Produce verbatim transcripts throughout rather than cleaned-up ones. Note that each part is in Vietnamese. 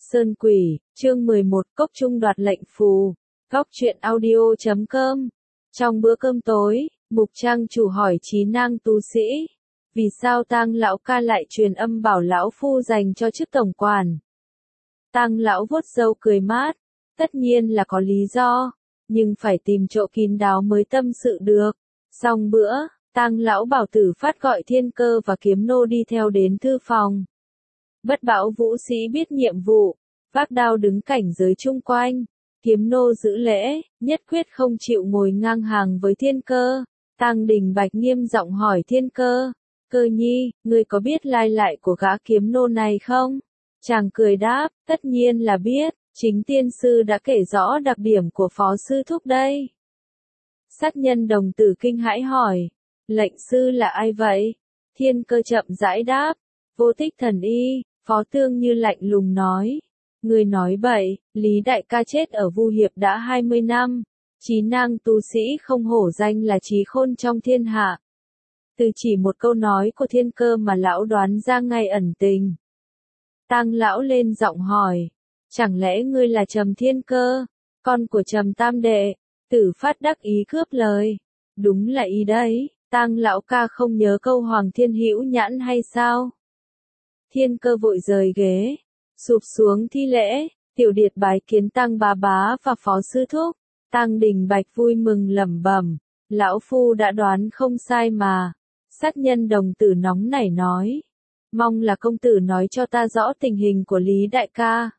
Sơn Quỷ, chương mười một, Cốc Trung đoạt lệnh phù. Góc truyện audio chấm com. Trong bữa cơm tối, Mục Trang chủ hỏi Trí Nang tu sĩ, vì sao Tang lão ca lại truyền âm bảo lão phu dành cho chức tổng quản? Tang lão vuốt râu cười mát, tất nhiên là có lý do, nhưng phải tìm chỗ kín đáo mới tâm sự được. Xong bữa, Tang lão bảo Tử Phát gọi Thiên Cơ và Kiếm Nô đi theo đến thư phòng. Bất Bảo vũ sĩ biết nhiệm vụ, vác đao đứng cảnh giới chung quanh. Kiếm Nô giữ lễ, nhất quyết không chịu ngồi ngang hàng với Thiên Cơ. Tang Đình Bạch nghiêm giọng hỏi Thiên Cơ, Cơ nhi, ngươi có biết lai lại của gã Kiếm Nô này không? Chàng cười đáp, tất nhiên là biết, chính tiên sư đã kể rõ đặc điểm của phó sư thúc đây. Sát nhân đồng tử kinh hãi hỏi, lệnh sư là ai vậy? Thiên Cơ chậm rãi đáp, Vô Tích Thần Y. Phó Tương Như lạnh lùng nói, người nói bậy, Lý đại ca chết ở Vu Hiệp đã hai mươi năm, Trí Nang tu sĩ không hổ danh là trí khôn trong thiên hạ. Từ chỉ một câu nói của Thiên Cơ mà lão đoán ra ngay ẩn tình. Tang lão lên giọng hỏi, chẳng lẽ ngươi là Trầm Thiên Cơ, con của Trầm Tam Đệ? Tử Phát đắc ý cướp lời, đúng là ý đấy, Tang lão ca không nhớ câu Hoàng Thiên Hữu Nhãn hay sao? Thiên Cơ vội rời ghế, sụp xuống thi lễ, tiểu điệt bái kiến Tang bá bá và phó sư thúc. Tang Đình Bạch vui mừng lẩm bẩm, lão phu đã đoán không sai mà. Sát nhân đồng tử nóng nảy nói, mong là công tử nói cho ta rõ tình hình của Lý đại ca.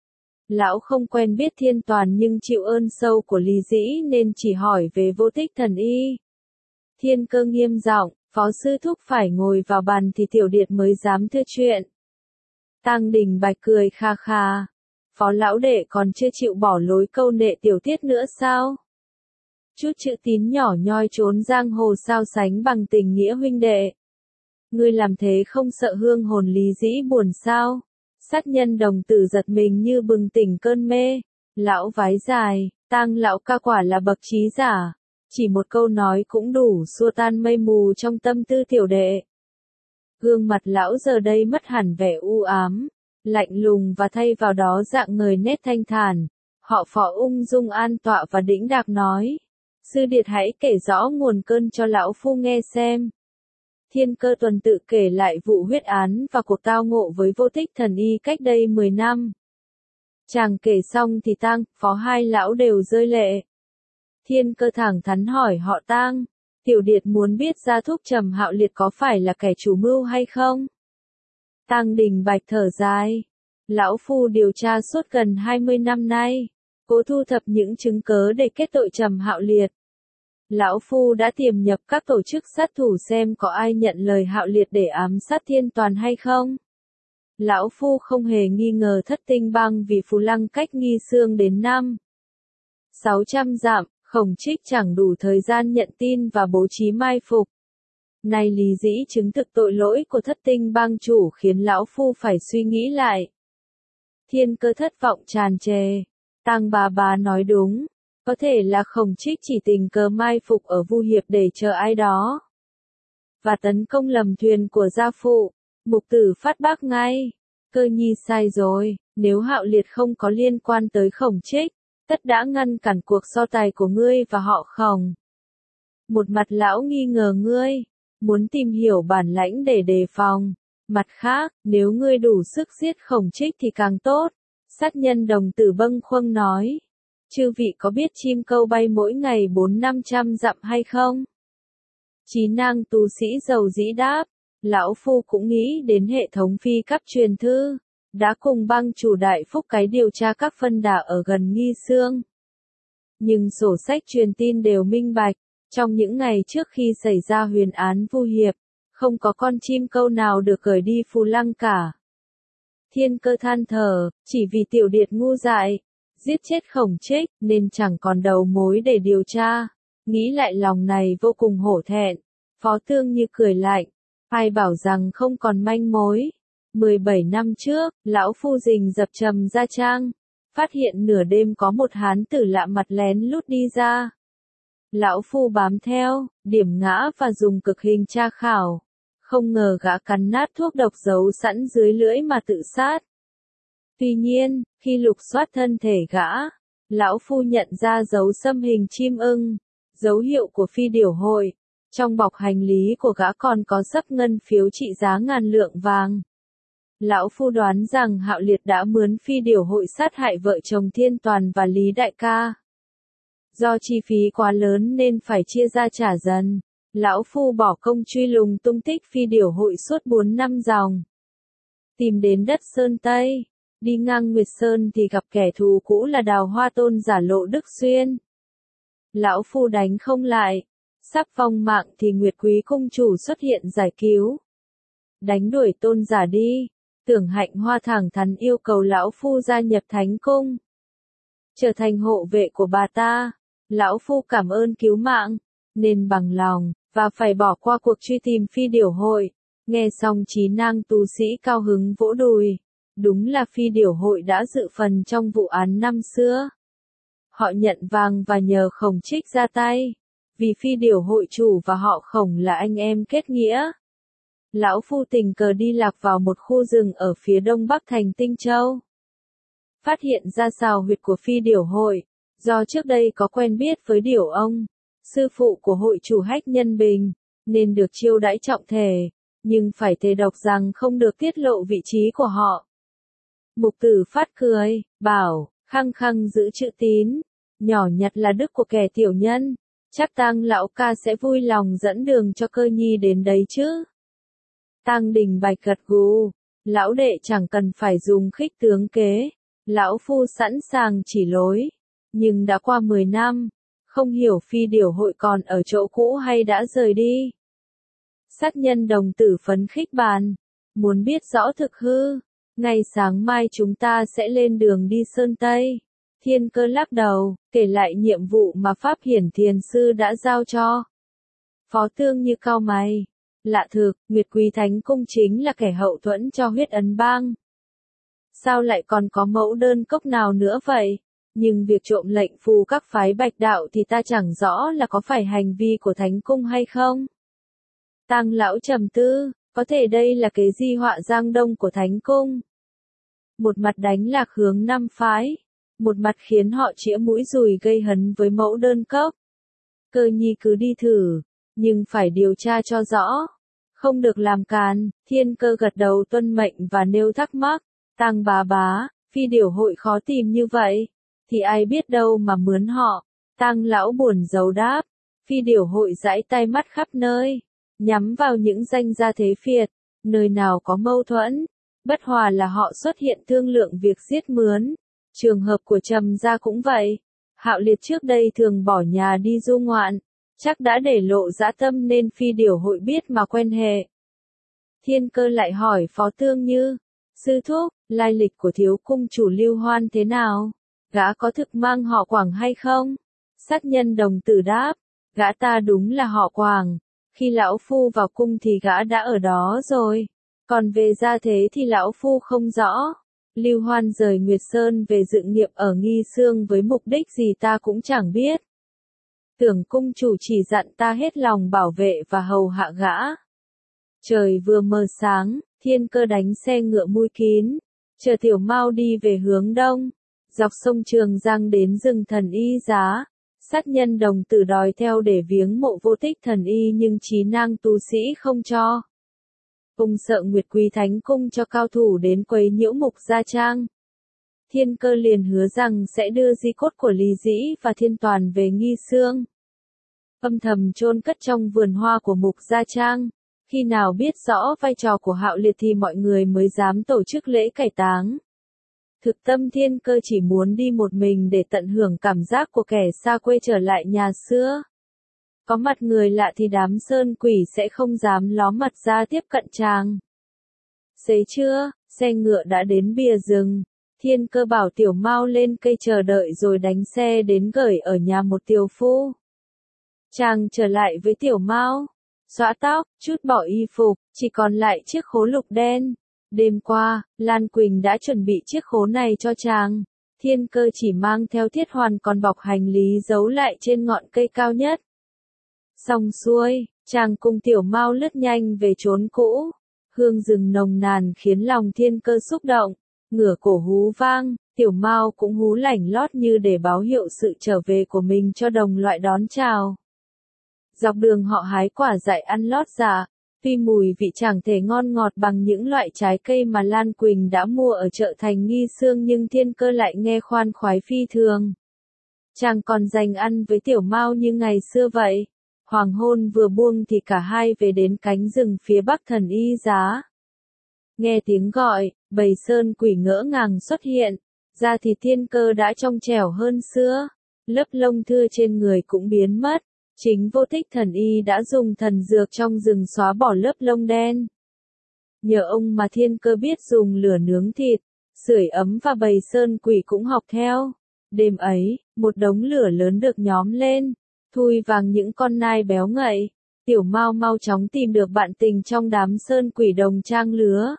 Lão không quen biết Thiên Toàn nhưng chịu ơn sâu của Lý Dĩ nên chỉ hỏi về Vô Tích Thần Y. Thiên Cơ nghiêm giọng, phó sư thúc phải ngồi vào bàn thì tiểu điệt mới dám thưa chuyện. Tang Đình Bạch cười kha kha, phó lão đệ còn chưa chịu bỏ lối câu nệ tiểu tiết nữa sao? Chút chữ tín nhỏ nhoi trốn giang hồ sao sánh bằng tình nghĩa huynh đệ. Ngươi làm thế không sợ hương hồn Lý Dĩ buồn sao? Sát nhân đồng tử giật mình như bừng tỉnh cơn mê. Lão vái dài, Tang lão ca quả là bậc trí giả. Chỉ một câu nói cũng đủ xua tan mây mù trong tâm tư tiểu đệ. Gương mặt lão giờ đây mất hẳn vẻ u ám, lạnh lùng và thay vào đó dạng người nét thanh thản. Họ Phó ung dung an tọa và đĩnh đạc nói, sư điệt hãy kể rõ nguồn cơn cho lão phu nghe xem. Thiên Cơ tuần tự kể lại vụ huyết án và cuộc tao ngộ với Vô Tích Thần Y cách đây mười năm. Chàng kể xong thì Tang, Phó hai lão đều rơi lệ. Thiên Cơ thẳng thắn hỏi họ Tang, tiểu điệt muốn biết gia thúc Trầm Hạo Liệt có phải là kẻ chủ mưu hay không? Tang Đình Bạch thở dài, lão phu điều tra suốt gần hai mươi năm nay, cố thu thập những chứng cớ để kết tội Trầm Hạo Liệt. Lão phu đã tiềm nhập các tổ chức sát thủ xem có ai nhận lời Hạo Liệt để ám sát Thiên Toàn hay không. Lão phu không hề nghi ngờ Thất Tinh Bang vì Phù Lăng cách Nghi Sương đến năm sáu trăm dặm, Khổng Trích chẳng đủ thời gian nhận tin và bố trí mai phục. Nay Lý Dĩ chứng thực tội lỗi của Thất Tinh Bang chủ khiến lão phu phải suy nghĩ lại. Thiên Cơ thất vọng tràn trề, Tang bá bá nói đúng. Có thể là Khổng Trích chỉ tình cờ mai phục ở Vu Hiệp để chờ ai đó. Và tấn công lầm thuyền của gia phụ. Mục Tử Phát bác ngay. Cơ nhi sai rồi, nếu Hạo Liệt không có liên quan tới Khổng Trích, tất đã ngăn cản cuộc so tài của ngươi và họ Khổng. Một mặt lão nghi ngờ ngươi, muốn tìm hiểu bản lãnh để đề phòng. Mặt khác, nếu ngươi đủ sức giết Khổng Trích thì càng tốt. Sát nhân đồng tử bâng khuâng nói. Chư vị có biết chim câu bay mỗi ngày bốn năm trăm dặm hay không? Trí Nang tu sĩ giàu dĩ đáp, lão phu cũng nghĩ đến hệ thống phi cấp truyền thư, đã cùng bang chủ Đại Phúc cái điều tra các phân đà ở gần Nghi Sương. Nhưng sổ sách truyền tin đều minh bạch, trong những ngày trước khi xảy ra huyền án Vu Hiệp, không có con chim câu nào được gửi đi Phù Lăng cả. Thiên Cơ than thở, chỉ vì tiểu điệt ngu dại, giết chết Khổng Trích, nên chẳng còn đầu mối để điều tra. Nghĩ lại lòng này vô cùng hổ thẹn. Phó Tương Như cười lạnh, ai bảo rằng không còn manh mối. mười bảy năm trước, lão phu rình dập Trầm Gia Trang, phát hiện nửa đêm có một hán tử lạ mặt lén lút đi ra. Lão phu bám theo, điểm ngã và dùng cực hình tra khảo. Không ngờ gã cắn nát thuốc độc giấu sẵn dưới lưỡi mà tự sát. Tuy nhiên, khi lục soát thân thể gã, lão phu nhận ra dấu xăm hình chim ưng, dấu hiệu của phi điểu hội. Trong bọc hành lý của gã còn có sấp ngân phiếu trị giá ngàn lượng vàng. Lão phu đoán rằng Hạo Liệt đã mướn phi điểu hội sát hại vợ chồng Thiên Toàn và Lý Đại Ca. Do chi phí quá lớn nên phải chia ra trả dần. Lão phu bỏ công truy lùng tung tích phi điểu hội suốt bốn năm dòng. Tìm đến đất Sơn Tây, đi ngang Nguyệt Sơn thì gặp kẻ thù cũ là Đào Hoa Tôn giả Lộ Đức Xuyên. Lão phu đánh không lại, sắp vong mạng thì Nguyệt Quý cung chủ xuất hiện giải cứu. Đánh đuổi tôn giả đi, Tưởng Hạnh Hoa thẳng thắn yêu cầu lão phu gia nhập thánh cung, trở thành hộ vệ của bà ta. Lão phu cảm ơn cứu mạng, nên bằng lòng, và phải bỏ qua cuộc truy tìm phi điểu hội. Nghe xong Trí Nang tu sĩ cao hứng vỗ đùi. Đúng là phi điểu hội đã dự phần trong vụ án năm xưa. Họ nhận vàng và nhờ Khổng Trích ra tay. Vì phi điểu hội chủ và họ Khổng là anh em kết nghĩa. Lão phu tình cờ đi lạc vào một khu rừng ở phía đông bắc thành Tinh Châu. Phát hiện ra sào huyệt của phi điểu hội. Do trước đây có quen biết với điểu ông, sư phụ của hội chủ Hách Nhân Bình, nên được chiêu đãi trọng thể, nhưng phải thề độc rằng không được tiết lộ vị trí của họ. Mục Tử Phát cười, bảo, khăng khăng giữ chữ tín, nhỏ nhặt là đức của kẻ tiểu nhân, chắc Tang lão ca sẽ vui lòng dẫn đường cho Cơ Nhi đến đấy chứ. Tang Đình Bạch gật gù, lão đệ chẳng cần phải dùng khích tướng kế, lão phu sẵn sàng chỉ lối. Nhưng đã qua mười năm, không hiểu phi điểu hội còn ở chỗ cũ hay đã rời đi. Sát nhân đồng tử phấn khích bàn, muốn biết rõ thực hư, ngày sáng mai chúng ta sẽ lên đường đi Sơn Tây. Thiên Cơ lắc đầu, kể lại nhiệm vụ mà Pháp Hiển Thiền Sư đã giao cho. Phó Tương Như cau mày, lạ thực, Nguyệt Quý Thánh Cung chính là kẻ hậu thuẫn cho Huyết Ấn Bang. Sao lại còn có mẫu đơn cốc nào nữa vậy? Nhưng việc trộm lệnh phù các phái bạch đạo thì ta chẳng rõ là có phải hành vi của Thánh Cung hay không. Tang lão trầm tư, có thể đây là cái di họa giang đông của Thánh Cung. Một mặt đánh lạc hướng năm phái, một mặt khiến họ chĩa mũi dùi gây hấn với mẫu đơn cốc. Cơ Nhi cứ đi thử, nhưng phải điều tra cho rõ, không được làm càn. Thiên Cơ gật đầu tuân mệnh và nêu thắc mắc, Tang bá bá, phi điểu hội khó tìm như vậy, thì ai biết đâu mà mướn họ. Tang lão buồn rầu đáp, phi điểu hội dãi tay mắt khắp nơi, nhắm vào những danh gia thế phiệt, nơi nào có mâu thuẫn, bất hòa là họ xuất hiện thương lượng việc giết mướn. Trường hợp của Trầm gia cũng vậy. Hạo Liệt trước đây thường bỏ nhà đi du ngoạn, chắc đã để lộ dã tâm nên phi điểu hội biết mà quen hệ. Thiên Cơ lại hỏi Phó Tương Như, sư thúc, lai lịch của thiếu cung chủ Lưu Hoan thế nào? Gã có thực mang họ Quảng hay không? Sát nhân đồng tử đáp, gã ta đúng là họ Quảng. Khi lão phu vào cung thì gã đã ở đó rồi. Còn về gia thế thì lão phu không rõ. Lưu Hoan rời Nguyệt Sơn về dự nghiệp ở Nghi Sương với mục đích gì ta cũng chẳng biết. Tưởng cung chủ chỉ dặn ta hết lòng bảo vệ và hầu hạ gã. Trời vừa mờ sáng, Thiên Cơ đánh xe ngựa mũi kín, chờ Tiểu Mao đi về hướng đông, dọc sông Trường Giang đến rừng Thần Y Giá. Sát nhân đồng tử đòi theo để viếng mộ vô tích thần y nhưng Trí Nang tu sĩ không cho. Ông sợ Nguyệt Quý Thánh Cung cho cao thủ đến quấy nhiễu Mục Gia Trang. Thiên Cơ liền hứa rằng sẽ đưa di cốt của Lý Dĩ và Thiên Toàn về Nghi Sương, âm thầm chôn cất trong vườn hoa của Mục Gia Trang. Khi nào biết rõ vai trò của Hạo Liệt thì mọi người mới dám tổ chức lễ cải táng. Thực tâm Thiên Cơ chỉ muốn đi một mình để tận hưởng cảm giác của kẻ xa quê trở lại nhà xưa. Có mặt người lạ thì đám sơn quỷ sẽ không dám ló mặt ra tiếp cận chàng. Xế trưa, xe ngựa đã đến bìa rừng. Thiên Cơ bảo Tiểu Mao lên cây chờ đợi rồi đánh xe đến gửi ở nhà một tiểu phu. Chàng trở lại với Tiểu Mao, xõa tóc, chút bỏ y phục, chỉ còn lại chiếc khố lục đen. Đêm qua, Lan Quỳnh đã chuẩn bị chiếc khố này cho chàng. Thiên Cơ chỉ mang theo Thiết Hoàn còn bọc hành lý giấu lại trên ngọn cây cao nhất. Xong xuôi, chàng cùng Tiểu Mao lướt nhanh về chốn cũ. Hương rừng nồng nàn khiến lòng Thiên Cơ xúc động. Ngửa cổ hú vang, tiểu mao cũng hú lảnh lót như để báo hiệu sự trở về của mình cho đồng loại đón chào. Dọc đường họ hái quả dại ăn lót dạ, tuy mùi vị chẳng thể ngon ngọt bằng những loại trái cây mà Lan Quỳnh đã mua ở chợ thành Nghi Sương, nhưng Thiên Cơ lại nghe khoan khoái phi thường. Chàng còn dành ăn với tiểu mao như ngày xưa vậy. Hoàng hôn vừa buông thì cả hai về đến cánh rừng phía bắc Thần Y Giá. Nghe tiếng gọi, bầy sơn quỷ ngỡ ngàng xuất hiện, ra thì Thiên Cơ đã trong trẻo hơn xưa, lớp lông thưa trên người cũng biến mất. Chính Vô Thích Thần Y đã dùng thần dược trong rừng xóa bỏ lớp lông đen. Nhờ ông mà Thiên Cơ biết dùng lửa nướng thịt, sưởi ấm, và bầy sơn quỷ cũng học theo. Đêm ấy, một đống lửa lớn được nhóm lên, thui vàng những con nai béo ngậy. Tiểu Mao mau chóng tìm được bạn tình trong đám sơn quỷ đồng trang lứa.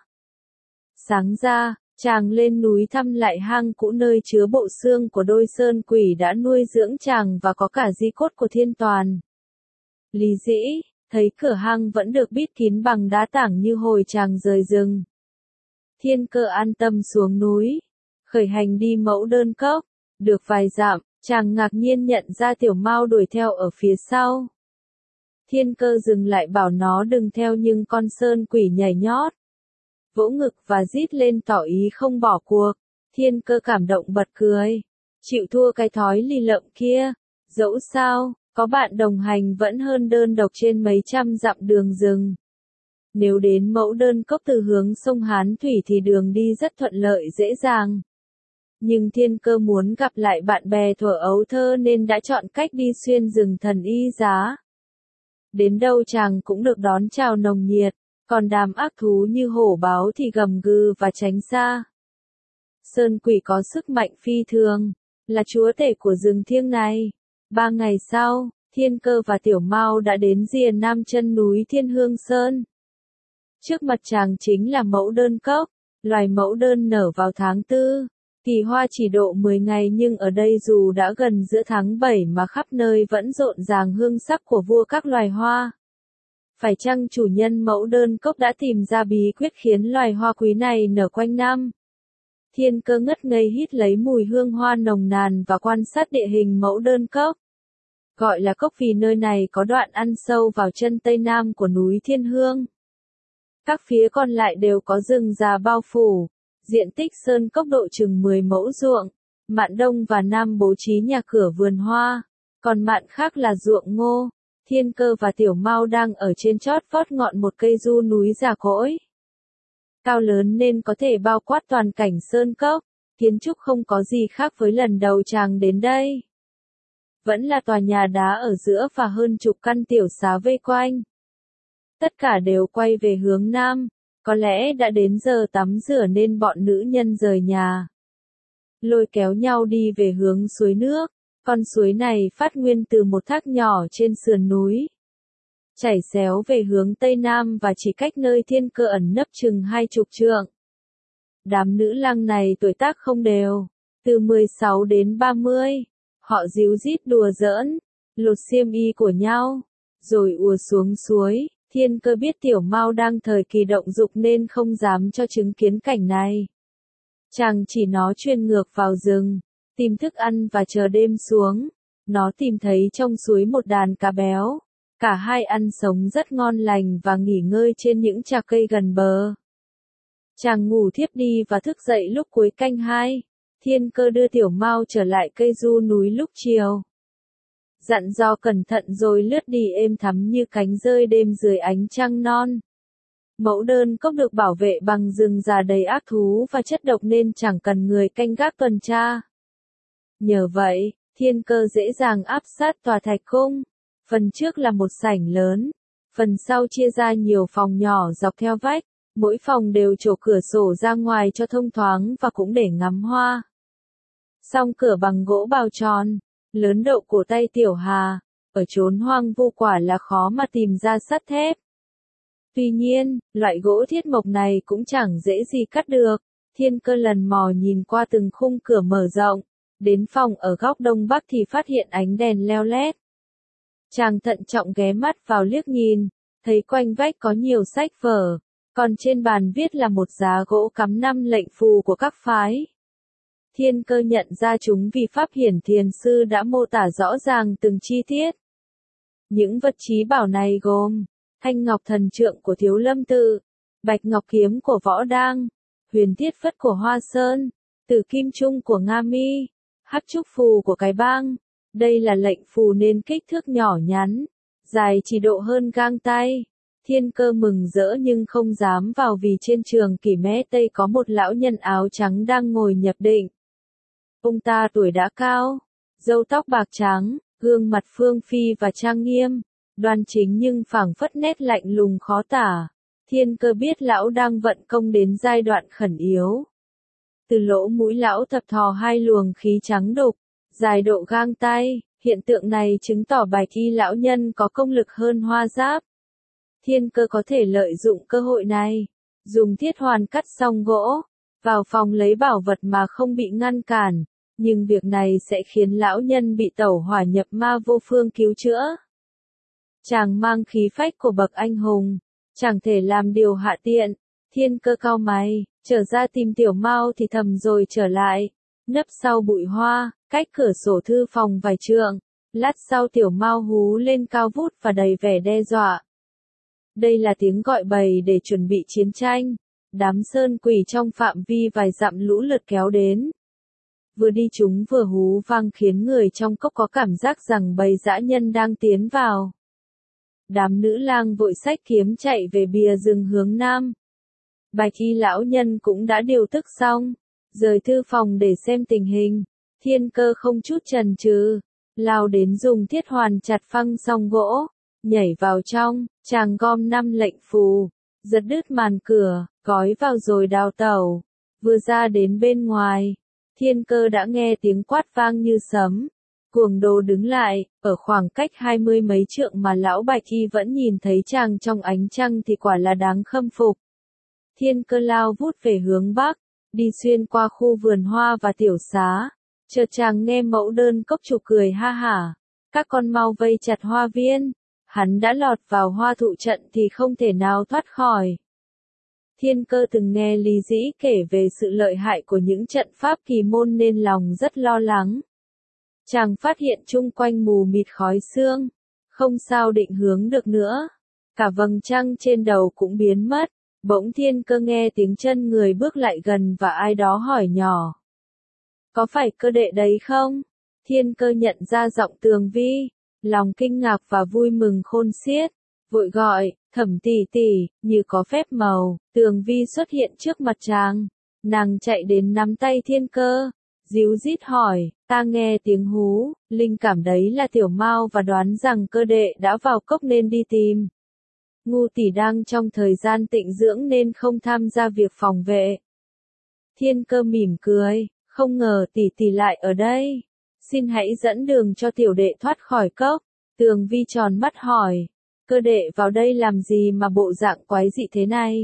Sáng ra, chàng lên núi thăm lại hang cũ nơi chứa bộ xương của đôi sơn quỷ đã nuôi dưỡng chàng, và có cả di cốt của Thiên Toàn. Lý Dĩ, thấy cửa hang vẫn được bít kín bằng đá tảng như hồi chàng rời rừng. Thiên Cơ an tâm xuống núi, khởi hành đi Mẫu Đơn Cốc. Được vài dặm, chàng ngạc nhiên nhận ra tiểu Mao đuổi theo ở phía sau. Thiên Cơ dừng lại bảo nó đừng theo, nhưng con sơn quỷ nhảy nhót, vỗ ngực và rít lên tỏ ý không bỏ cuộc. Thiên Cơ cảm động bật cười. Chịu thua cái thói lì lợm kia. Dẫu sao, có bạn đồng hành vẫn hơn đơn độc trên mấy trăm dặm đường rừng. Nếu đến Mẫu Đơn Cốc từ hướng sông Hán Thủy thì đường đi rất thuận lợi dễ dàng. Nhưng Thiên Cơ muốn gặp lại bạn bè thuở ấu thơ nên đã chọn cách đi xuyên rừng Thần Y Giá. Đến đâu chàng cũng được đón chào nồng nhiệt, còn đám ác thú như hổ báo thì gầm gừ và tránh xa. Sơn quỷ có sức mạnh phi thường, là chúa tể của rừng thiêng này. Ba ngày sau, Thiên Cơ và tiểu Mao đã đến rìa nam chân núi Thiên Hương Sơn. Trước mặt chàng chính là Mẫu Đơn Cốc, loài mẫu đơn nở vào tháng tư. Kỳ hoa chỉ độ mười ngày, nhưng ở đây dù đã gần giữa tháng bảy mà khắp nơi vẫn rộn ràng hương sắc của vua các loài hoa. Phải chăng chủ nhân Mẫu Đơn Cốc đã tìm ra bí quyết khiến loài hoa quý này nở quanh năm? Thiên Cơ ngất ngây hít lấy mùi hương hoa nồng nàn và quan sát địa hình Mẫu Đơn Cốc. Gọi là cốc vì nơi này có đoạn ăn sâu vào chân tây nam của núi Thiên Hương. Các phía còn lại đều có rừng già bao phủ. Diện tích sơn cốc độ chừng mười mẫu ruộng, mạn đông và nam bố trí nhà cửa vườn hoa, còn mạn khác là ruộng ngô. Thiên Cơ và tiểu Mao đang ở trên chót vót ngọn một cây du núi già cỗi. Cao lớn nên có thể bao quát toàn cảnh sơn cốc, kiến trúc không có gì khác với lần đầu chàng đến đây. Vẫn là tòa nhà đá ở giữa và hơn chục căn tiểu xá vây quanh. Tất cả đều quay về hướng nam. Có lẽ đã đến giờ tắm rửa nên bọn nữ nhân rời nhà, lôi kéo nhau đi về hướng suối nước. Con suối này phát nguyên từ một thác nhỏ trên sườn núi, chảy xéo về hướng tây nam và chỉ cách nơi Thiên Cơ ẩn nấp chừng hai chục trượng. Đám nữ lang này tuổi tác không đều, từ mười sáu đến ba mươi. Họ díu dít đùa giỡn, lột xiêm y của nhau, rồi ùa xuống suối. Thiên Cơ biết tiểu Mao đang thời kỳ động dục nên không dám cho chứng kiến cảnh này. Chàng chỉ nó chuyên ngược vào rừng, tìm thức ăn và chờ đêm xuống. Nó tìm thấy trong suối một đàn cá béo. Cả hai ăn sống rất ngon lành và nghỉ ngơi trên những chạc cây gần bờ. Chàng ngủ thiếp đi và thức dậy lúc cuối canh hai. Thiên Cơ đưa tiểu Mao trở lại cây du núi lúc chiều. Dặn dò cẩn thận rồi lướt đi êm thắm như cánh rơi đêm dưới ánh trăng non. Mẫu Đơn Cốc được bảo vệ bằng rừng già đầy ác thú và chất độc nên chẳng cần người canh gác tuần tra. Nhờ vậy, Thiên Cơ dễ dàng áp sát tòa thạch cung. Phần trước là một sảnh lớn, phần sau chia ra nhiều phòng nhỏ dọc theo vách, mỗi phòng đều trổ cửa sổ ra ngoài cho thông thoáng và cũng để ngắm hoa. Song cửa bằng gỗ bào tròn, lớn đậu cổ tay tiểu Hà, ở chốn hoang vu quả là khó mà tìm ra sắt thép. Tuy nhiên, loại gỗ thiết mộc này cũng chẳng dễ gì cắt được. Thiên Cơ lần mò nhìn qua từng khung cửa mở rộng, đến phòng ở góc đông bắc thì phát hiện ánh đèn leo lét. Chàng thận trọng ghé mắt vào liếc nhìn, thấy quanh vách có nhiều sách vở, còn trên bàn viết là một giá gỗ cắm năm lệnh phù của các phái. Thiên Cơ nhận ra chúng vì Pháp Hiển Thiền Sư đã mô tả rõ ràng từng chi tiết. Những vật trí bảo này gồm Thanh Ngọc Thần Trượng của Thiếu Lâm Tự, Bạch Ngọc Kiếm của Võ Đang, Huyền Thiết Phất của Hoa Sơn, Tử Kim Trung của Nga Mi, Hắc Trúc Phù của Cái Bang. Đây là lệnh phù nên kích thước nhỏ nhắn, dài chỉ độ hơn gang tay. Thiên Cơ mừng rỡ nhưng không dám vào vì trên trường kỷ mé Tây có một lão nhân áo trắng đang ngồi nhập định. Ông ta tuổi đã cao, râu tóc bạc trắng, gương mặt phương phi và trang nghiêm, đoan chính nhưng phảng phất nét lạnh lùng khó tả. Thiên Cơ biết lão đang vận công đến giai đoạn khẩn yếu. Từ lỗ mũi lão thập thò hai luồng khí trắng đục, dài độ gang tay, hiện tượng này chứng tỏ Bạch Y lão nhân có công lực hơn Hoa Giáp. Thiên Cơ có thể lợi dụng cơ hội này, dùng thiết hoàn cắt xong gỗ, vào phòng lấy bảo vật mà không bị ngăn cản, nhưng việc này sẽ khiến lão nhân bị tẩu hỏa nhập ma vô phương cứu chữa. Chàng mang khí phách của bậc anh hùng, chẳng thể làm điều hạ tiện. Thiên Cơ cau mày, trở ra tìm Tiểu Mao thì thầm rồi trở lại, nấp sau bụi hoa, cách cửa sổ thư phòng vài trượng. Lát sau Tiểu Mao hú lên cao vút và đầy vẻ đe dọa. Đây là tiếng gọi bầy để chuẩn bị chiến tranh. Đám sơn quỷ trong phạm vi vài dặm lũ lượt kéo đến. Vừa đi chúng vừa hú vang khiến người trong cốc có cảm giác rằng bầy dã nhân đang tiến vào. Đám nữ lang vội xách kiếm chạy về bìa rừng hướng nam. Bạch Y lão nhân cũng đã điều tức xong, rời thư phòng để xem tình hình. Thiên Cơ không chút chần chừ, lao đến dùng thiết hoàn chặt phăng xong gỗ, nhảy vào trong, chàng gom năm lệnh phù, giật đứt màn cửa, gói vào rồi đào tẩu. Vừa ra đến bên ngoài, Thiên Cơ đã nghe tiếng quát vang như sấm. Cuồng Đồ đứng lại, ở khoảng cách hai mươi mấy trượng mà lão Bạch Y vẫn nhìn thấy chàng trong ánh trăng thì quả là đáng khâm phục. Thiên Cơ lao vút về hướng bắc, đi xuyên qua khu vườn hoa và tiểu xá. Chợt chàng nghe mẫu đơn cốc chủ cười ha hả. Các con mau vây chặt hoa viên. Hắn đã lọt vào hoa thụ trận thì không thể nào thoát khỏi. Thiên Cơ từng nghe Lý Dĩ kể về sự lợi hại của những trận pháp kỳ môn nên lòng rất lo lắng. Chàng phát hiện chung quanh mù mịt khói sương, không sao định hướng được nữa. Cả vầng trăng trên đầu cũng biến mất. Bỗng Thiên Cơ nghe tiếng chân người bước lại gần và ai đó hỏi nhỏ. Có phải Cơ đệ đấy không? Thiên Cơ nhận ra giọng Tường Vi, lòng kinh ngạc và vui mừng khôn xiết, vội gọi, Thẩm tỷ tỷ. Như có phép màu, Tường Vi xuất hiện trước mặt chàng. Nàng chạy đến nắm tay Thiên Cơ, díu dít hỏi, ta nghe tiếng hú, linh cảm đấy là Tiểu Mao và đoán rằng Cơ đệ đã vào cốc nên đi tìm. Ngu tỷ đang trong thời gian tịnh dưỡng nên không tham gia việc phòng vệ. Thiên Cơ mỉm cười, không ngờ tỷ tỷ lại ở đây. Xin hãy dẫn đường cho tiểu đệ thoát khỏi cốc. Tường Vi tròn mắt hỏi, Cơ đệ vào đây làm gì mà bộ dạng quái dị thế này?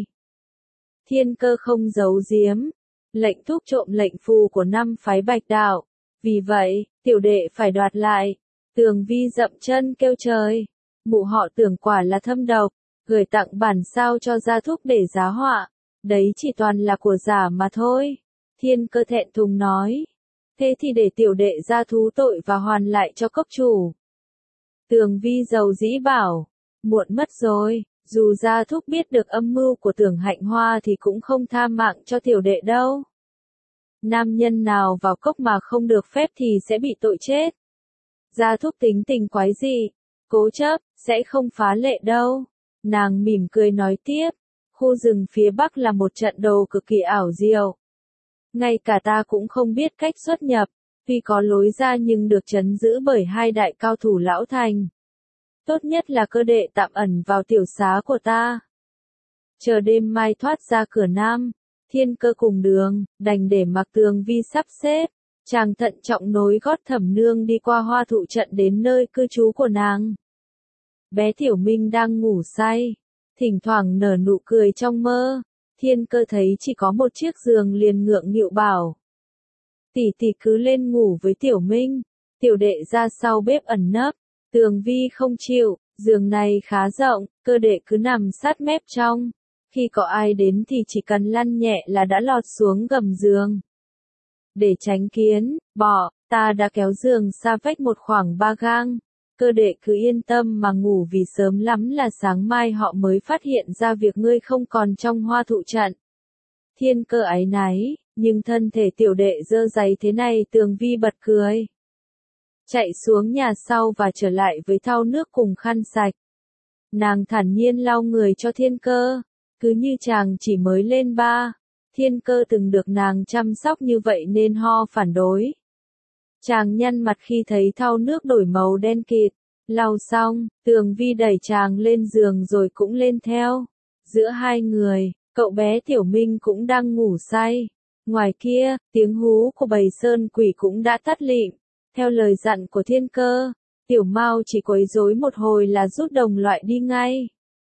Thiên Cơ không giấu giếm, lệnh thúc trộm lệnh phù của năm phái Bạch Đạo. Vì vậy, tiểu đệ phải đoạt lại. Tường Vi dậm chân kêu trời. Mụ họ Tưởng quả là thâm độc, gửi tặng bản sao cho gia thúc để giá họa. Đấy chỉ toàn là của giả mà thôi. Thiên Cơ thẹn thùng nói. Thế thì để tiểu đệ ra thú tội và hoàn lại cho cốc chủ. Tường Vi giàu dĩ bảo. Muộn mất rồi, dù gia thúc biết được âm mưu của Tưởng Hạnh Hoa thì cũng không tha mạng cho tiểu đệ đâu. Nam nhân nào vào cốc mà không được phép thì sẽ bị tội chết. Gia thúc tính tình quái dị, cố chấp, sẽ không phá lệ đâu. Nàng mỉm cười nói tiếp, khu rừng phía bắc là một trận đồ cực kỳ ảo diệu. Ngay cả ta cũng không biết cách xuất nhập, tuy có lối ra nhưng được trấn giữ bởi hai đại cao thủ lão thành. Tốt nhất là Cơ đệ tạm ẩn vào tiểu xá của ta. Chờ đêm mai thoát ra cửa nam, Thiên Cơ cùng đường, đành để mặc Tường Vi sắp xếp. Chàng thận trọng nối gót Thẩm nương đi qua hoa thụ trận đến nơi cư trú của nàng. Bé Tiểu Minh đang ngủ say, thỉnh thoảng nở nụ cười trong mơ. Thiên Cơ thấy chỉ có một chiếc giường liền ngượng nghịu bảo. Tỷ tỷ cứ lên ngủ với Tiểu Minh, tiểu đệ ra sau bếp ẩn nấp. Tường Vi không chịu, giường này khá rộng, Cơ đệ cứ nằm sát mép trong. Khi có ai đến thì chỉ cần lăn nhẹ là đã lọt xuống gầm giường. Để tránh kiến, bọ, ta đã kéo giường xa vách một khoảng ba gang. Cơ đệ cứ yên tâm mà ngủ vì sớm lắm là sáng mai họ mới phát hiện ra việc ngươi không còn trong hoa thụ trận. Thiên Cơ áy náy, nhưng thân thể tiểu đệ dơ giấy thế này. Tường Vi bật cười. Chạy xuống nhà sau và trở lại với thau nước cùng khăn sạch. Nàng thản nhiên lau người cho Thiên Cơ, cứ như chàng chỉ mới lên ba. Thiên Cơ từng được nàng chăm sóc như vậy nên ho phản đối. Chàng nhăn mặt khi thấy thau nước đổi màu đen kịt. Lau xong, Tường Vi đẩy chàng lên giường rồi cũng lên theo. Giữa hai người, cậu bé Tiểu Minh cũng đang ngủ say. Ngoài kia, tiếng hú của bầy sơn quỷ cũng đã tắt lịm. Theo lời dặn của Thiên Cơ, Tiểu Mao chỉ quấy rối một hồi là rút đồng loại đi ngay.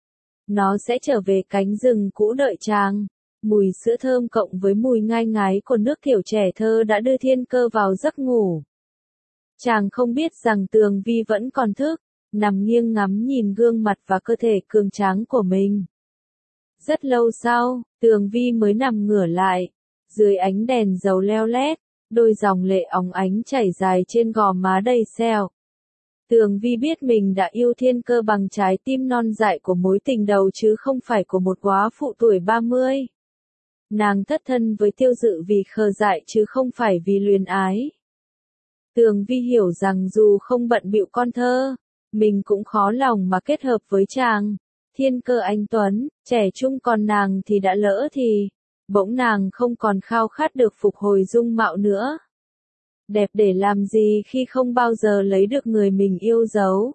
Nó sẽ trở về cánh rừng cũ đợi chàng. Mùi sữa thơm cộng với mùi ngai ngái của nước tiểu trẻ thơ đã đưa Thiên Cơ vào giấc ngủ. Chàng không biết rằng Tường Vi vẫn còn thức, nằm nghiêng ngắm nhìn gương mặt và cơ thể cường tráng của mình. Rất lâu sau, Tường Vi mới nằm ngửa lại. Dưới ánh đèn dầu leo lét, đôi dòng lệ óng ánh chảy dài trên gò má đầy sẹo. Tường Vi biết mình đã yêu Thiên Cơ bằng trái tim non dại của mối tình đầu chứ không phải của một góa phụ tuổi ba mươi. Nàng thất thân với Tiêu Dự vì khờ dại chứ không phải vì luyến ái. Tường Vi hiểu rằng dù không bận bịu con thơ, mình cũng khó lòng mà kết hợp với chàng. Thiên Cơ anh tuấn, trẻ trung, còn nàng thì đã lỡ thì, bỗng nàng không còn khao khát được phục hồi dung mạo nữa. Đẹp để làm gì khi không bao giờ lấy được người mình yêu dấu.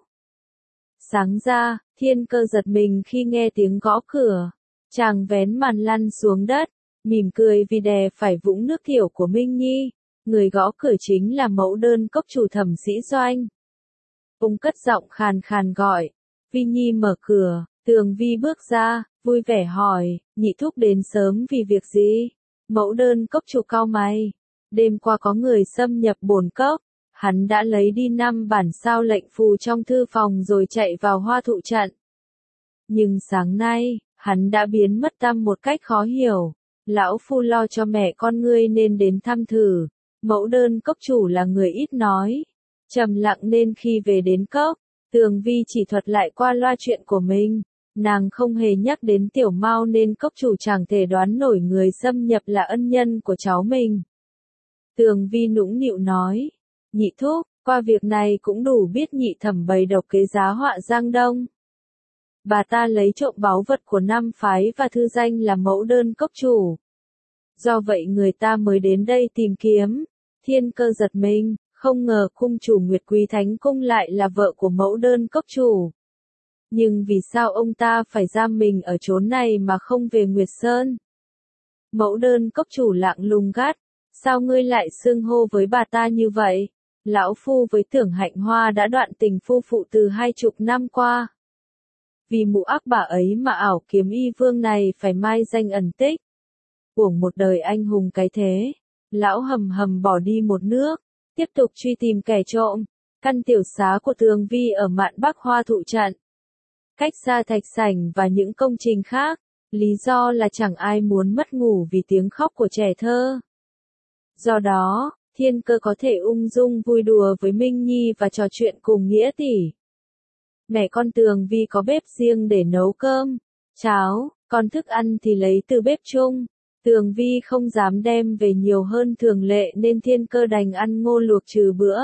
Sáng ra, Thiên Cơ giật mình khi nghe tiếng gõ cửa. Chàng vén màn lăn xuống đất, mỉm cười vì đè phải vũng nước tiểu của Minh Nhi. Người gõ cửa chính là mẫu đơn cốc chủ Thẩm Sĩ Doanh. Ông cất giọng khàn khàn gọi. Vi Nhi mở cửa. Tường Vi bước ra, vui vẻ hỏi, nhị thúc đến sớm vì việc gì? Mẫu đơn cốc chủ cau mày. Đêm qua có người xâm nhập bổn cốc, hắn đã lấy đi năm bản sao lệnh phù trong thư phòng rồi chạy vào hoa thụ trận. Nhưng sáng nay, hắn đã biến mất tăm một cách khó hiểu. Lão phu lo cho mẹ con ngươi nên đến thăm thử. Mẫu đơn cốc chủ là người ít nói, trầm lặng nên khi về đến cốc, Tường Vi chỉ thuật lại qua loa chuyện của mình. Nàng không hề nhắc đến Tiểu Mao nên cốc chủ chẳng thể đoán nổi người xâm nhập là ân nhân của cháu mình. Tường Vi nũng nịu nói, nhị thúc, qua việc này cũng đủ biết nhị thẩm bày độc kế giá họa Giang Đông. Bà ta lấy trộm báu vật của năm phái và thư danh là mẫu đơn cốc chủ. Do vậy người ta mới đến đây tìm kiếm. Thiên Cơ giật mình, không ngờ cung chủ Nguyệt Quý Thánh Cung lại là vợ của mẫu đơn cốc chủ. Nhưng vì sao ông ta phải giam mình ở chốn này mà không về Nguyệt Sơn? Mẫu đơn cốc chủ lặng lùng gắt, sao ngươi lại xưng hô với bà ta như vậy? Lão phu với Tưởng Hạnh Hoa đã đoạn tình phu phụ từ hai chục năm qua. Vì mụ ác bà ấy mà ảo kiếm y vương này phải mai danh ẩn tích. Uổng một đời anh hùng cái thế. Lão hầm hầm bỏ đi một nước, tiếp tục truy tìm kẻ trộm. Căn tiểu xá của Tường Vi ở mạn Bắc hoa thụ trận, cách xa thạch sảnh và những công trình khác. Lý do là chẳng ai muốn mất ngủ vì tiếng khóc của trẻ thơ. Do đó, Thiên Cơ có thể ung dung vui đùa với Minh Nhi và trò chuyện cùng Nghĩa tỷ. Mẹ con Tường Vi có bếp riêng để nấu cơm, cháo, còn thức ăn thì lấy từ bếp chung. Tường Vi không dám đem về nhiều hơn thường lệ nên Thiên Cơ đành ăn ngô luộc trừ bữa.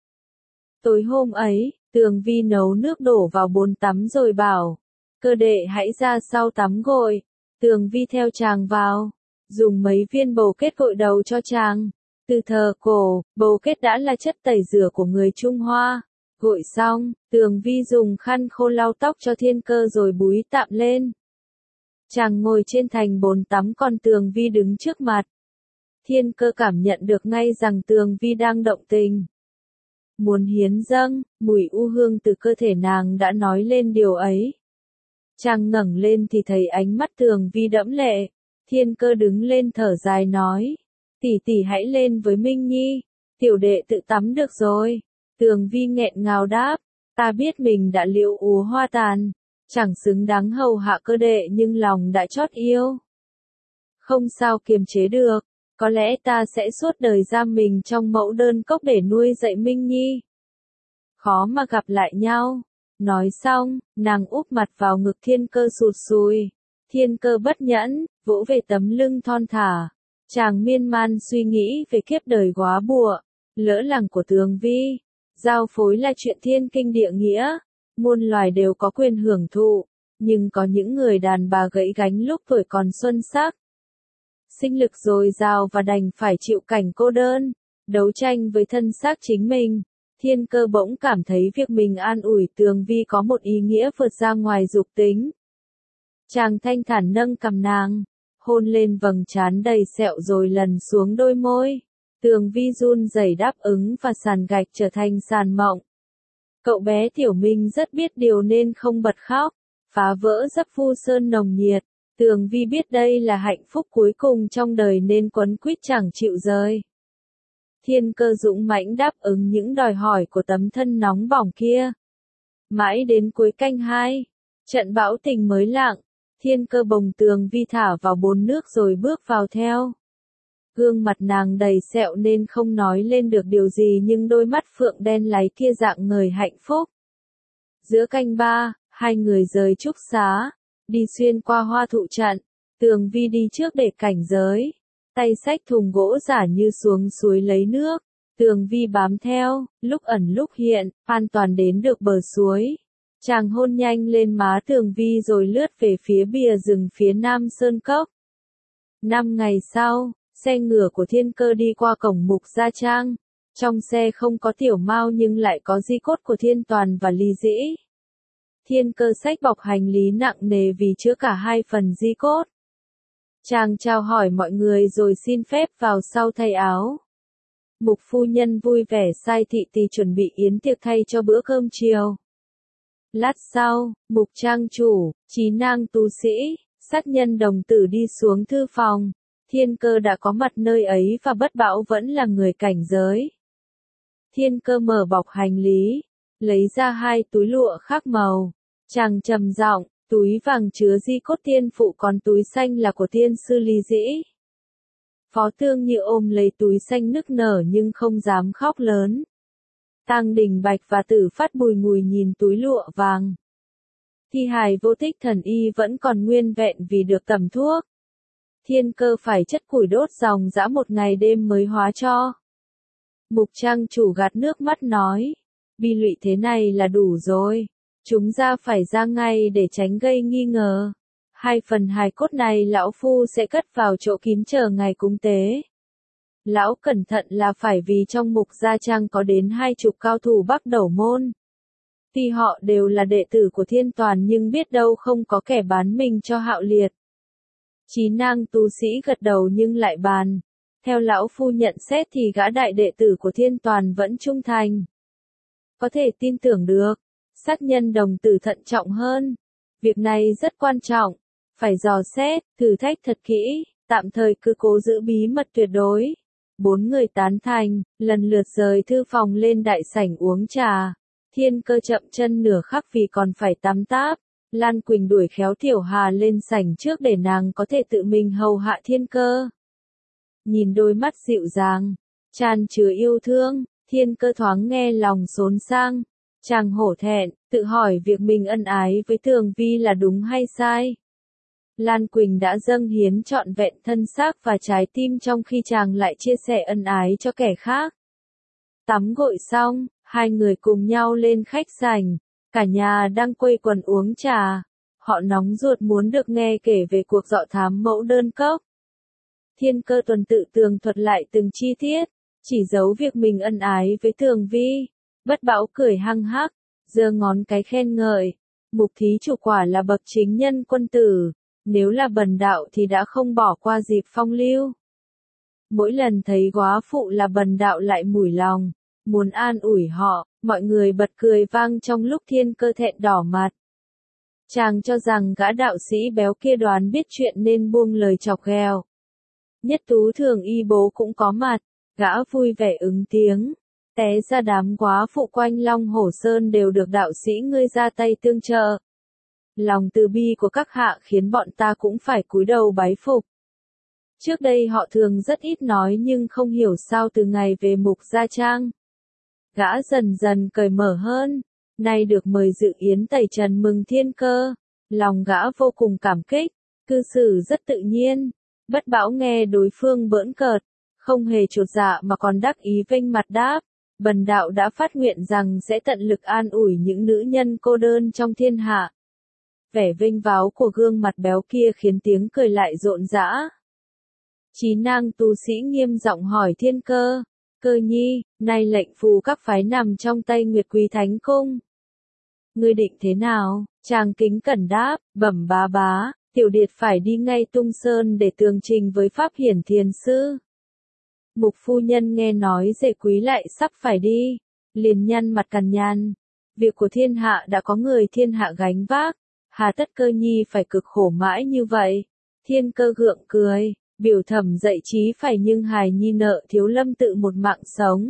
Tối hôm ấy, Tường Vi nấu nước đổ vào bồn tắm rồi bảo, Cơ đệ hãy ra sau tắm gội. Tường Vi theo chàng vào, dùng mấy viên bầu kết gội đầu cho chàng. Từ thờ cổ, bầu kết đã là chất tẩy rửa của người Trung Hoa. Gội xong, Tường Vi dùng khăn khô lau tóc cho Thiên Cơ rồi búi tạm lên. Chàng ngồi trên thành bồn tắm còn Tường Vi đứng trước mặt. Thiên Cơ cảm nhận được ngay rằng Tường Vi đang động tình. Muốn hiến dâng, mùi u hương từ cơ thể nàng đã nói lên điều ấy. Chàng ngẩng lên thì thấy ánh mắt Tường Vi đẫm lệ. Thiên Cơ đứng lên thở dài nói, tỷ tỷ hãy lên với Minh Nhi, tiểu đệ tự tắm được rồi. Tường Vi nghẹn ngào đáp, ta biết mình đã liễu úa hoa tàn, chẳng xứng đáng hầu hạ cơ đệ nhưng lòng đã chót yêu. Không sao kiềm chế được, có lẽ ta sẽ suốt đời giam mình trong mẫu đơn cốc để nuôi dạy Minh Nhi. Khó mà gặp lại nhau. Nói xong, nàng úp mặt vào ngực Thiên Cơ sụt sùi. Thiên Cơ bất nhẫn, vỗ về tấm lưng thon thả. Chàng miên man suy nghĩ về kiếp đời góa bụa, lỡ làng của Tường Vi. Giao phối là chuyện thiên kinh địa nghĩa, muôn loài đều có quyền hưởng thụ, nhưng có những người đàn bà gãy gánh lúc tuổi còn xuân sắc. Sinh lực dồi dào và đành phải chịu cảnh cô đơn, đấu tranh với thân xác chính mình. Thiên Cơ bỗng cảm thấy việc mình an ủi Tường Vi có một ý nghĩa vượt ra ngoài dục tính. Chàng thanh thản nâng cằm nàng, hôn lên vầng trán đầy sẹo rồi lần xuống đôi môi. Tường Vi run rẩy đáp ứng và sàn gạch trở thành sàn mộng. Cậu bé Tiểu Minh rất biết điều nên không bật khóc, phá vỡ giấc vu sơn nồng nhiệt. Tường Vi biết đây là hạnh phúc cuối cùng trong đời nên quấn quýt chẳng chịu rời. Thiên Cơ dũng mãnh đáp ứng những đòi hỏi của tấm thân nóng bỏng kia. Mãi đến cuối canh hai, trận bão tình mới lặng, Thiên Cơ bồng Tường Vi thả vào bồn nước rồi bước vào theo. Gương mặt nàng đầy sẹo nên không nói lên được điều gì nhưng đôi mắt phượng đen láy kia rạng ngời hạnh phúc. Giữa canh ba, hai người rời trúc xá, đi xuyên qua hoa thụ trận. Tường Vi đi trước để cảnh giới, tay xách thùng gỗ giả như xuống suối lấy nước. Tường Vi bám theo, lúc ẩn lúc hiện, an toàn đến được bờ suối. Chàng hôn nhanh lên má Tường Vi rồi lướt về phía bìa rừng phía nam sơn cốc. Năm ngày sau, xe ngựa của Thiên Cơ đi qua cổng Mục Gia Trang. Trong xe không có Tiểu Mao nhưng lại có di cốt của Thiên Toàn và Ly Dĩ. Thiên Cơ xách bọc hành lý nặng nề vì chứa cả hai phần di cốt. Chàng chào hỏi mọi người rồi xin phép vào sau thay áo. Mục phu nhân vui vẻ sai thị tỳ chuẩn bị yến tiệc thay cho bữa cơm chiều. Lát sau, Mục trang chủ, Trí Nang tu sĩ, sát nhân đồng tử đi xuống thư phòng. Thiên Cơ đã có mặt nơi ấy và Bất Bão vẫn là người cảnh giới. Thiên Cơ mở bọc hành lý, lấy ra hai túi lụa khác màu. Chàng trầm giọng, túi vàng chứa di cốt tiên phụ còn túi xanh là của tiên sư Ly Dĩ. Phó Tương Như ôm lấy túi xanh nức nở nhưng không dám khóc lớn. Tang Đình Bạch và Tử Phát bùi ngùi nhìn túi lụa vàng. Thi hài Vô Tích Thần Y vẫn còn nguyên vẹn vì được tẩm thuốc. Thiên Cơ phải chất củi đốt dòng dã một ngày đêm mới hóa cho. Mục trang chủ gạt nước mắt nói, bi lụy thế này là đủ rồi. Chúng ra phải ra ngay để tránh gây nghi ngờ. Hai phần hài cốt này lão phu sẽ cất vào chỗ kín chờ ngày cúng tế. Lão cẩn thận là phải vì trong Mục Gia Trang có đến hai chục cao thủ Bắc Đẩu Môn. Tuy họ đều là đệ tử của Thiên Toàn nhưng biết đâu không có kẻ bán mình cho Hạo Liệt. Trí Nang tu sĩ gật đầu nhưng lại bàn. Theo lão phu nhận xét thì gã đại đệ tử của Thiên Toàn vẫn trung thành. Có thể tin tưởng được. Sát nhân đồng tử thận trọng hơn. Việc này rất quan trọng. Phải dò xét, thử thách thật kỹ, tạm thời cứ cố giữ bí mật tuyệt đối. Bốn người tán thành, lần lượt rời thư phòng lên đại sảnh uống trà. Thiên Cơ chậm chân nửa khắc vì còn phải tắm táp. Lan Quỳnh đuổi khéo Tiểu Hà lên sảnh trước để nàng có thể tự mình hầu hạ Thiên Cơ. Nhìn đôi mắt dịu dàng, tràn chứa yêu thương, Thiên Cơ thoáng nghe lòng xốn sang. Chàng hổ thẹn, tự hỏi việc mình ân ái với Tường Vi là đúng hay sai. Lan Quỳnh đã dâng hiến trọn vẹn thân xác và trái tim trong khi chàng lại chia sẻ ân ái cho kẻ khác. Tắm gội xong, hai người cùng nhau lên khách sảnh, cả nhà đang quây quần uống trà. Họ nóng ruột muốn được nghe kể về cuộc dọ thám mẫu đơn cốc. Thiên Cơ tuần tự tường thuật lại từng chi tiết, chỉ giấu việc mình ân ái với Tường Vi. Bất Bão cười hăng hắc, giơ ngón cái khen ngợi. Mục thí chủ quả là bậc chính nhân quân tử, nếu là bần đạo thì đã không bỏ qua dịp phong lưu. Mỗi lần thấy góa phụ là bần đạo lại mủi lòng, muốn an ủi họ, mọi người bật cười vang trong lúc Thiên Cơ thẹn đỏ mặt. Chàng cho rằng gã đạo sĩ béo kia đoán biết chuyện nên buông lời chọc ghẹo. Nhất Tú Thường Y bố cũng có mặt, gã vui vẻ ứng tiếng. Té ra đám góa phụ quanh Long Hổ Sơn đều được đạo sĩ ngươi ra tay tương trợ. Lòng từ bi của các hạ khiến bọn ta cũng phải cúi đầu bái phục. Trước đây họ thường rất ít nói nhưng không hiểu sao từ ngày về Mục Gia Trang, gã dần dần cởi mở hơn, nay được mời dự yến tẩy trần mừng thiên cơ, lòng gã vô cùng cảm kích, cư xử rất tự nhiên, Bất Bão nghe đối phương bỡn cợt, không hề chột dạ mà còn đắc ý vênh mặt đáp, bần đạo đã phát nguyện rằng sẽ tận lực an ủi những nữ nhân cô đơn trong thiên hạ. Vẻ vênh váo của gương mặt béo kia khiến tiếng cười lại rộn rã. Chí Nang tu sĩ nghiêm giọng hỏi Thiên Cơ, Cơ nhi, nay lệnh phù các phái nằm trong tay Nguyệt Quý Thánh Cung. Ngươi định thế nào? Chàng kính cẩn đáp, bẩm bá bá, tiểu điệt phải đi ngay Tung Sơn để tường trình với Pháp Hiển Thiền Sư. Mục phu nhân nghe nói Dệ Quý lại sắp phải đi, liền nhăn mặt cằn nhằn. Việc của thiên hạ đã có người thiên hạ gánh vác, hà tất Cơ nhi phải cực khổ mãi như vậy? Thiên Cơ gượng cười, biểu thẩm dạy trí phải nhưng hài nhi nợ thiếu lâm tự một mạng sống.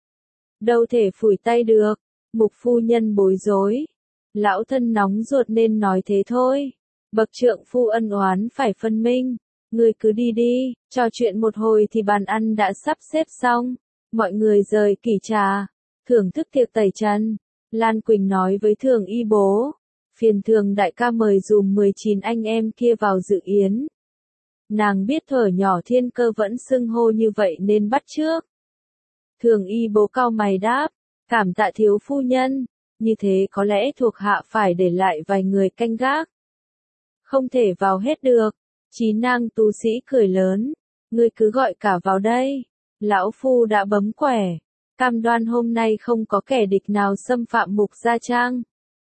Đâu thể phủi tay được, mục phu nhân bối rối. Lão thân nóng ruột nên nói thế thôi. Bậc trượng phu ân oán phải phân minh. Ngươi cứ đi đi, trò chuyện một hồi thì bàn ăn đã sắp xếp xong. Mọi người rời kỷ trà, thưởng thức tiệc tẩy trần. Lan Quỳnh nói với Thường Y bố, phiền Thường đại ca mời dùm mười chín anh em kia vào dự yến. Nàng biết thuở nhỏ Thiên Cơ vẫn xưng hô như vậy nên bắt chước. Thường Y bố cau mày đáp, cảm tạ thiếu phu nhân, như thế có lẽ thuộc hạ phải để lại vài người canh gác. Không thể vào hết được. Chí Nang tu sĩ cười lớn, ngươi cứ gọi cả vào đây. Lão phu đã bấm quẻ, cam đoan hôm nay không có kẻ địch nào xâm phạm Mục Gia Trang.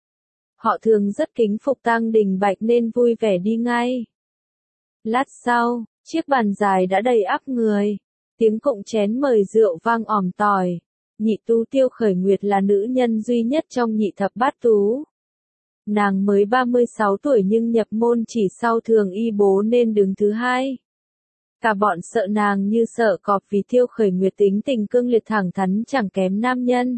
Họ thường rất kính phục Tang Đình Bạch nên vui vẻ đi ngay. Lát sau, chiếc bàn dài đã đầy ắp người, tiếng cụng chén mời rượu vang òm tỏi. Nhị tú Tiêu Khởi Nguyệt là nữ nhân duy nhất trong nhị thập bát tú. Nàng mới ba mươi sáu tuổi nhưng nhập môn chỉ sau Thường Y bố nên đứng thứ hai. Cả bọn sợ nàng như sợ cọp vì Tiêu Khởi Nguyệt tính tình cương liệt thẳng thắn chẳng kém nam nhân.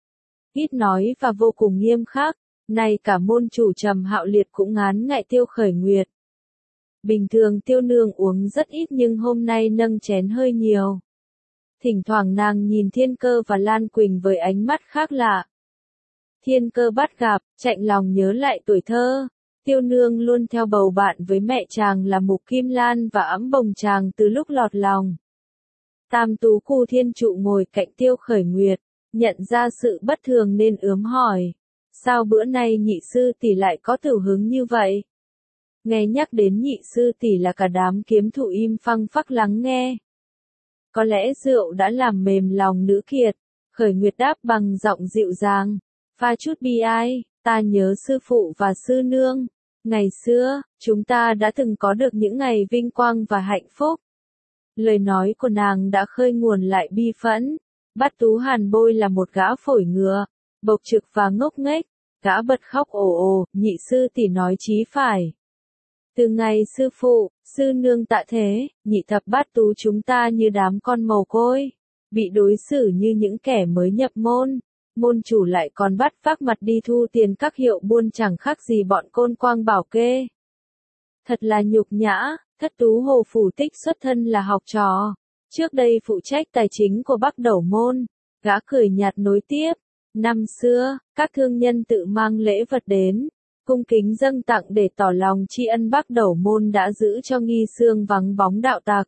Ít nói và vô cùng nghiêm khắc, nay cả môn chủ Trầm Hạo Liệt cũng ngán ngại Tiêu Khởi Nguyệt. Bình thường Tiêu nương uống rất ít nhưng hôm nay nâng chén hơi nhiều. Thỉnh thoảng nàng nhìn Thiên Cơ và Lan Quỳnh với ánh mắt khác lạ. Thiên Cơ bắt gặp, chạnh lòng nhớ lại tuổi thơ. Tiêu nương luôn theo bầu bạn với mẹ chàng là Mục Kim Lan và ẵm bồng chàng từ lúc lọt lòng. Tam tú Cù Thiên Trụ ngồi cạnh Tiêu Khởi Nguyệt, nhận ra sự bất thường nên ướm hỏi. Sao bữa nay nhị sư tỷ lại có tửu hứng như vậy? Nghe nhắc đến nhị sư tỷ là cả đám kiếm thủ im phăng phắc lắng nghe. Có lẽ rượu đã làm mềm lòng nữ kiệt. Khởi Nguyệt đáp bằng giọng dịu dàng, pha chút bi ai, ta nhớ sư phụ và sư nương. Ngày xưa, chúng ta đã từng có được những ngày vinh quang và hạnh phúc. Lời nói của nàng đã khơi nguồn lại bi phẫn. Bát Tú Hàn Bôi là một gã phổi ngựa, bộc trực và ngốc nghếch. Gã bật khóc ồ ồ, nhị sư tỷ nói chí phải. Từ ngày sư phụ, sư nương tạ thế, nhị thập bát tú chúng ta như đám con mồ côi, bị đối xử như những kẻ mới nhập môn. Môn chủ lại còn bắt vác mặt đi thu tiền các hiệu buôn chẳng khác gì bọn côn quang bảo kê. Thật là nhục nhã. Thất Tú Hồ Phủ Tích xuất thân là học trò, trước đây phụ trách tài chính của Bắc Đẩu Môn. Gã cười nhạt nối tiếp, năm xưa, các thương nhân tự mang lễ vật đến, cung kính dâng tặng để tỏ lòng tri ân. Bắc Đẩu Môn đã giữ cho nghi xương vắng bóng đạo tặc.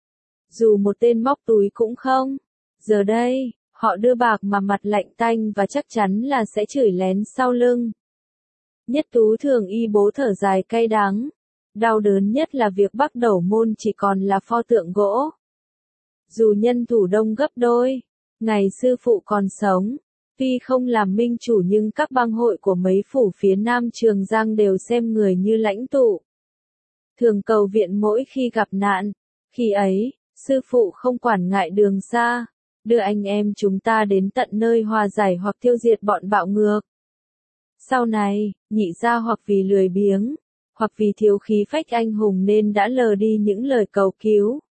Dù một tên móc túi cũng không. Giờ đây, họ đưa bạc mà mặt lạnh tanh và chắc chắn là sẽ chửi lén sau lưng. Nhất Tú Thường Y bố thở dài cay đắng. Đau đớn nhất là việc Bắc Đẩu Môn chỉ còn là pho tượng gỗ. Dù nhân thủ đông gấp đôi, ngày sư phụ còn sống, tuy không làm minh chủ nhưng các bang hội của mấy phủ phía Nam Trường Giang đều xem người như lãnh tụ. Thường cầu viện mỗi khi gặp nạn, khi ấy, sư phụ không quản ngại đường xa, đưa anh em chúng ta đến tận nơi hòa giải hoặc tiêu diệt bọn bạo ngược. Sau này, nhị gia hoặc vì lười biếng, hoặc vì thiếu khí phách anh hùng nên đã lờ đi những lời cầu cứu.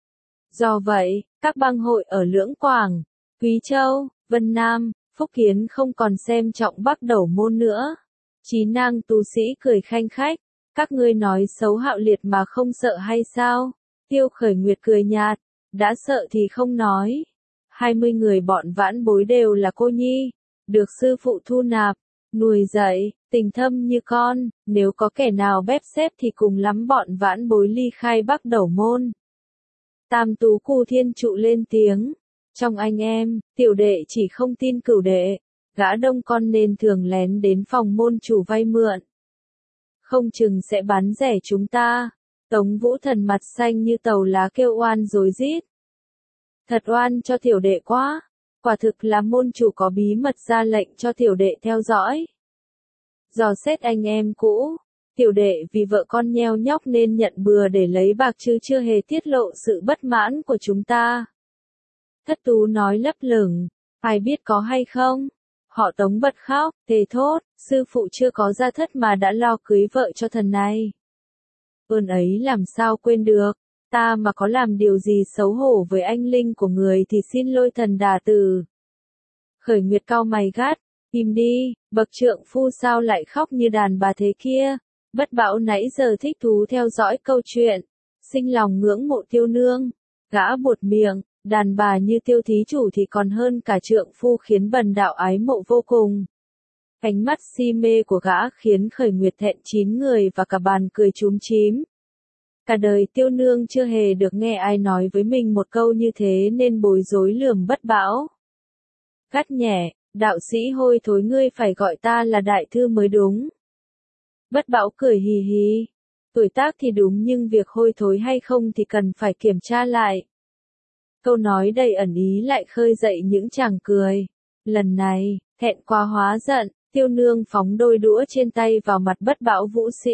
Do vậy, các bang hội ở Lưỡng Quảng, Quý Châu, Vân Nam, Phúc Kiến không còn xem trọng Bắc Đẩu Môn nữa. Chí nang tu sĩ cười khanh khách, các ngươi nói xấu Hạo Liệt mà không sợ hay sao? Tiêu Khởi Nguyệt cười nhạt, đã sợ thì không nói. Hai mươi người bọn vãn bối đều là cô nhi, được sư phụ thu nạp, nuôi dạy, tình thâm như con, nếu có kẻ nào bếp xếp thì cùng lắm bọn vãn bối ly khai Bắc Đẩu môn. Tam Tú Cù Thiên Trụ lên tiếng, trong anh em, tiểu đệ chỉ không tin cửu đệ, gã đông con nên thường lén đến phòng môn chủ vay mượn. Không chừng sẽ bán rẻ chúng ta. Tống Vũ Thần mặt xanh như tàu lá kêu oan rối rít. Thật oan cho tiểu đệ quá, quả thực là môn chủ có bí mật ra lệnh cho tiểu đệ theo dõi. Dò xét anh em cũ, tiểu đệ vì vợ con nheo nhóc nên nhận bừa để lấy bạc chứ chưa hề tiết lộ sự bất mãn của chúng ta. Thất Tú nói lấp lửng, ai biết có hay không? Họ Tống bật khóc, thề thốt, sư phụ chưa có gia thất mà đã lo cưới vợ cho thần này. Ơn ấy làm sao quên được, ta mà có làm điều gì xấu hổ với anh linh của người thì xin lôi thần đà tử. Khởi Nguyệt cau mày gắt, im đi, bậc trượng phu sao lại khóc như đàn bà thế kia. Bất Bảo nãy giờ thích thú theo dõi câu chuyện, sinh lòng ngưỡng mộ Tiêu nương, gã buột miệng, đàn bà như Tiêu thí chủ thì còn hơn cả trượng phu khiến Bần đạo ái mộ vô cùng. Ánh mắt si mê của gã khiến Khởi Nguyệt thẹn chín người và cả bàn cười chúm chím. Cả đời Tiêu nương chưa hề được nghe ai nói với mình một câu như thế nên bối rối lườm Bất Bảo. Gắt nhẹ, đạo sĩ hôi thối ngươi phải gọi ta là đại thư mới đúng. Bất Bảo cười hì hì, tuổi tác thì đúng nhưng việc hôi thối hay không thì cần phải kiểm tra lại. Câu nói đầy ẩn ý lại khơi dậy những chàng cười. Lần này, thẹn quá hóa giận, Tiêu nương phóng đôi đũa trên tay vào mặt Bất Bảo vũ sĩ.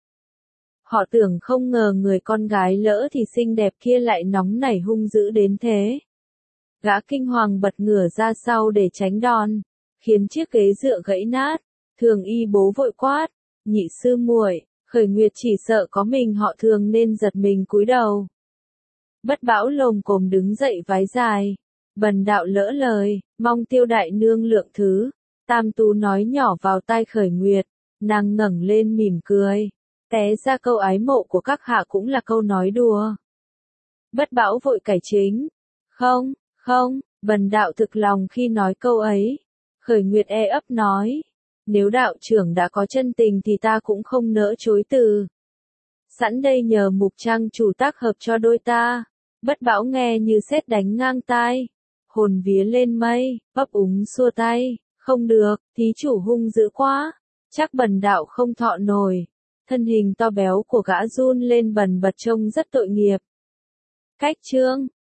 Họ tưởng không ngờ người con gái lỡ thì xinh đẹp kia lại nóng nảy hung dữ đến thế. Gã kinh hoàng bật ngửa ra sau để tránh đòn, khiến chiếc ghế dựa gãy nát. Thường y bố vội quát, nhị sư muội, Khởi Nguyệt chỉ sợ có mình họ Thường nên giật mình cúi đầu. Bất Bảo lồm cồm đứng dậy vái dài, Bần đạo lỡ lời, mong Tiêu đại nương lượng thứ. Tam Tú nói nhỏ vào tai Khởi Nguyệt, nàng ngẩng lên mỉm cười, té ra câu ái mộ của các hạ cũng là câu nói đùa. Bất Bảo vội cải chính, không, không, Bần đạo thực lòng khi nói câu ấy. Khởi Nguyệt e ấp nói, nếu đạo trưởng đã có chân tình thì ta cũng không nỡ chối từ. Sẵn đây nhờ Mục Trang chủ tác hợp cho đôi ta. Bất Bảo nghe như sét đánh ngang tai, hồn vía lên mây, bấp úng xua tay, không được, thí chủ hung dữ quá, chắc Bần đạo không thọ nổi. Thân hình to béo của gã run lên bần bật trông rất tội nghiệp. Cách chương